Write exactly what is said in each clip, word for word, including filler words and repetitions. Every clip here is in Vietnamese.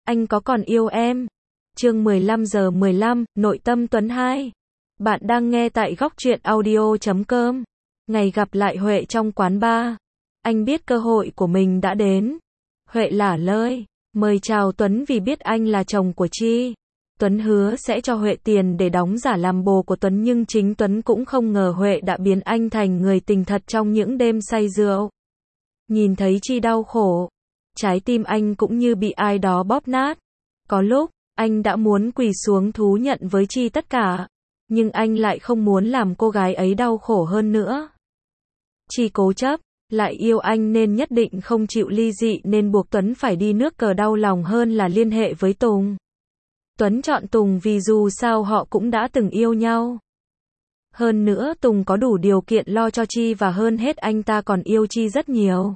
Anh có còn yêu em? Chương mười lăm giờ mười lăm, nội tâm Tuấn hai. Bạn đang nghe tại góc truyện audio chấm com. Ngày gặp lại Huệ trong quán bar. Anh biết cơ hội của mình đã đến. Huệ lả lơi, mời chào Tuấn vì biết anh là chồng của Chi. Tuấn hứa sẽ cho Huệ tiền để đóng giả làm bồ của Tuấn, nhưng chính Tuấn cũng không ngờ Huệ đã biến anh thành người tình thật trong những đêm say rượu. Nhìn thấy Chi đau khổ, trái tim anh cũng như bị ai đó bóp nát. Có lúc, anh đã muốn quỳ xuống thú nhận với Chi tất cả, nhưng anh lại không muốn làm cô gái ấy đau khổ hơn nữa. Chi cố chấp, lại yêu anh nên nhất định không chịu ly dị, nên buộc Tuấn phải đi nước cờ, đau lòng hơn là liên hệ với Tùng. Tuấn chọn Tùng vì dù sao họ cũng đã từng yêu nhau. Hơn nữa Tùng có đủ điều kiện lo cho Chi, và hơn hết anh ta còn yêu Chi rất nhiều.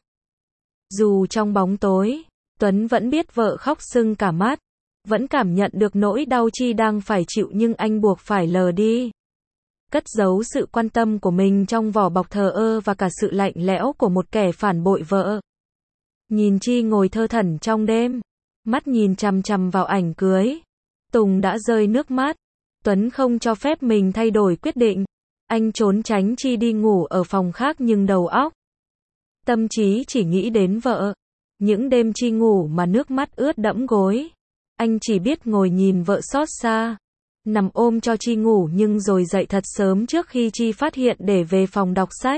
Dù trong bóng tối, Tuấn vẫn biết vợ khóc sưng cả mắt, vẫn cảm nhận được nỗi đau Chi đang phải chịu, nhưng anh buộc phải lờ đi. Cất giấu sự quan tâm của mình trong vỏ bọc thờ ơ và cả sự lạnh lẽo của một kẻ phản bội vợ. Nhìn Chi ngồi thơ thẩn trong đêm, mắt nhìn chằm chằm vào ảnh cưới, Tùng đã rơi nước mắt. Tuấn không cho phép mình thay đổi quyết định. Anh trốn tránh Chi đi ngủ ở phòng khác, nhưng đầu óc, tâm trí chỉ nghĩ đến vợ. Những đêm Chi ngủ mà nước mắt ướt đẫm gối, anh chỉ biết ngồi nhìn vợ xót xa, nằm ôm cho Chi ngủ, nhưng rồi dậy thật sớm trước khi Chi phát hiện để về phòng đọc sách.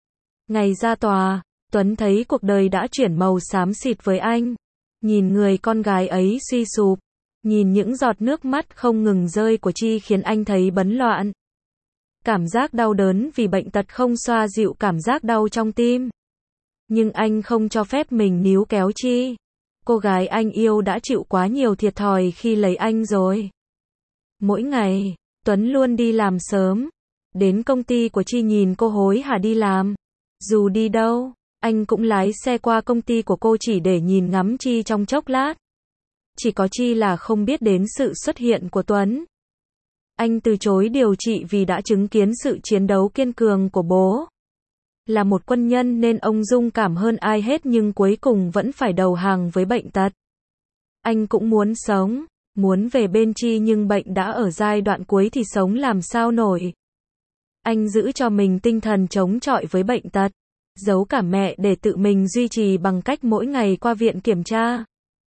Ngày ra tòa, Tuấn thấy cuộc đời đã chuyển màu xám xịt với anh. Nhìn người con gái ấy suy sụp, nhìn những giọt nước mắt không ngừng rơi của Chi khiến anh thấy bấn loạn. Cảm giác đau đớn vì bệnh tật không xoa dịu cảm giác đau trong tim. Nhưng anh không cho phép mình níu kéo Chi. Cô gái anh yêu đã chịu quá nhiều thiệt thòi khi lấy anh rồi. Mỗi ngày, Tuấn luôn đi làm sớm. Đến công ty của Chi nhìn cô hối hả đi làm. Dù đi đâu, anh cũng lái xe qua công ty của cô chỉ để nhìn ngắm Chi trong chốc lát. Chỉ có Chi là không biết đến sự xuất hiện của Tuấn. Anh từ chối điều trị vì đã chứng kiến sự chiến đấu kiên cường của bố. Là một quân nhân nên ông dung cảm hơn ai hết, nhưng cuối cùng vẫn phải đầu hàng với bệnh tật. Anh cũng muốn sống, muốn về bên Chi, nhưng bệnh đã ở giai đoạn cuối thì sống làm sao nổi. Anh giữ cho mình tinh thần chống chọi với bệnh tật, giấu cả mẹ để tự mình duy trì bằng cách mỗi ngày qua viện kiểm tra,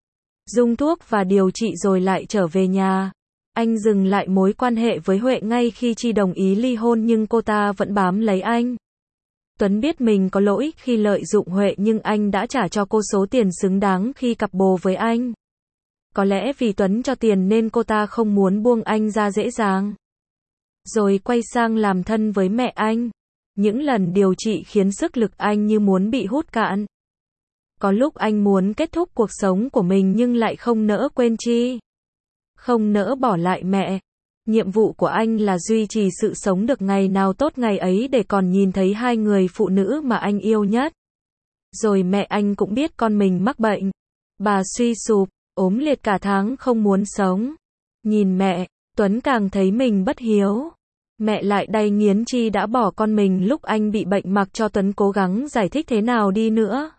dùng thuốc và điều trị rồi lại trở về nhà. Anh dừng lại mối quan hệ với Huệ ngay khi Chi đồng ý ly hôn, nhưng cô ta vẫn bám lấy anh. Tuấn biết mình có lỗi khi lợi dụng Huệ, nhưng anh đã trả cho cô số tiền xứng đáng khi cặp bồ với anh. Có lẽ vì Tuấn cho tiền nên cô ta không muốn buông anh ra dễ dàng. Rồi quay sang làm thân với mẹ anh. Những lần điều trị khiến sức lực anh như muốn bị hút cạn. Có lúc anh muốn kết thúc cuộc sống của mình nhưng lại không nỡ quên Chi, không nỡ bỏ lại mẹ. Nhiệm vụ của anh là duy trì sự sống được ngày nào tốt ngày ấy để còn nhìn thấy hai người phụ nữ mà anh yêu nhất. Rồi mẹ anh cũng biết con mình mắc bệnh. Bà suy sụp, ốm liệt cả tháng không muốn sống. Nhìn mẹ, Tuấn càng thấy mình bất hiếu. Mẹ lại đay nghiến Chi đã bỏ con mình lúc anh bị bệnh, mặc cho Tuấn cố gắng giải thích thế nào đi nữa.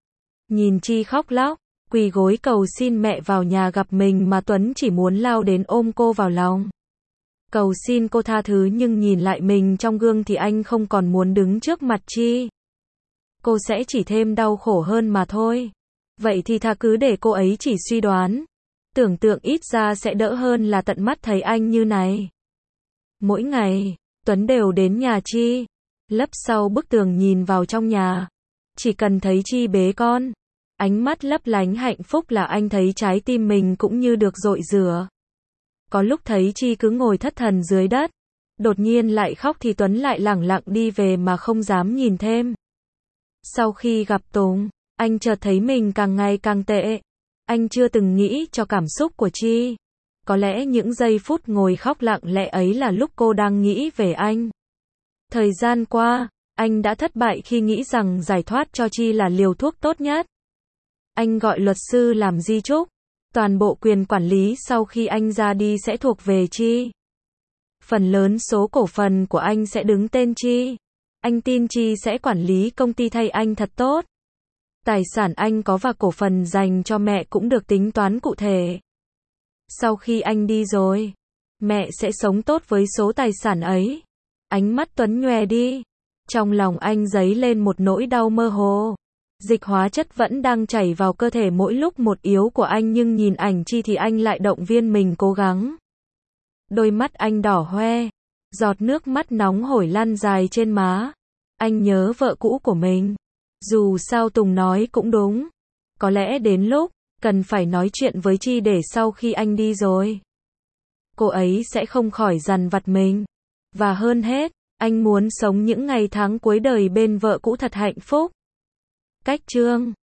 Nhìn Chi khóc lóc, quỳ gối cầu xin mẹ vào nhà gặp mình, mà Tuấn chỉ muốn lao đến ôm cô vào lòng. Cầu xin cô tha thứ, nhưng nhìn lại mình trong gương thì anh không còn muốn đứng trước mặt Chi. Cô sẽ chỉ thêm đau khổ hơn mà thôi. Vậy thì tha cứ để cô ấy chỉ suy đoán. Tưởng tượng ít ra sẽ đỡ hơn là tận mắt thấy anh như này. Mỗi ngày, Tuấn đều đến nhà Chi, lấp sau bức tường nhìn vào trong nhà. Chỉ cần thấy Chi bế con, ánh mắt lấp lánh hạnh phúc là anh thấy trái tim mình cũng như được dội rửa. Có lúc thấy Chi cứ ngồi thất thần dưới đất, đột nhiên lại khóc thì Tuấn lại lẳng lặng đi về mà không dám nhìn thêm. Sau khi gặp Tùng, anh chợt thấy mình càng ngày càng tệ. Anh chưa từng nghĩ cho cảm xúc của Chi. Có lẽ những giây phút ngồi khóc lặng lẽ ấy là lúc cô đang nghĩ về anh. Thời gian qua, anh đã thất bại khi nghĩ rằng giải thoát cho Chi là liều thuốc tốt nhất. Anh gọi luật sư làm di chúc. Toàn bộ quyền quản lý sau khi anh ra đi sẽ thuộc về Chi. Phần lớn số cổ phần của anh sẽ đứng tên Chi. Anh tin Chi sẽ quản lý công ty thay anh thật tốt. Tài sản anh có và cổ phần dành cho mẹ cũng được tính toán cụ thể. Sau khi anh đi rồi, mẹ sẽ sống tốt với số tài sản ấy. Ánh mắt Tuấn nhòe đi. Trong lòng anh dấy lên một nỗi đau mơ hồ. Dịch hóa chất vẫn đang chảy vào cơ thể mỗi lúc một yếu của anh, nhưng nhìn ảnh Chi thì anh lại động viên mình cố gắng. Đôi mắt anh đỏ hoe, giọt nước mắt nóng hổi lăn dài trên má. Anh nhớ vợ cũ của mình. Dù sao Tùng nói cũng đúng. Có lẽ đến lúc cần phải nói chuyện với Chi để sau khi anh đi rồi, cô ấy sẽ không khỏi dằn vặt mình. Và hơn hết, anh muốn sống những ngày tháng cuối đời bên vợ cũ thật hạnh phúc. Cách chương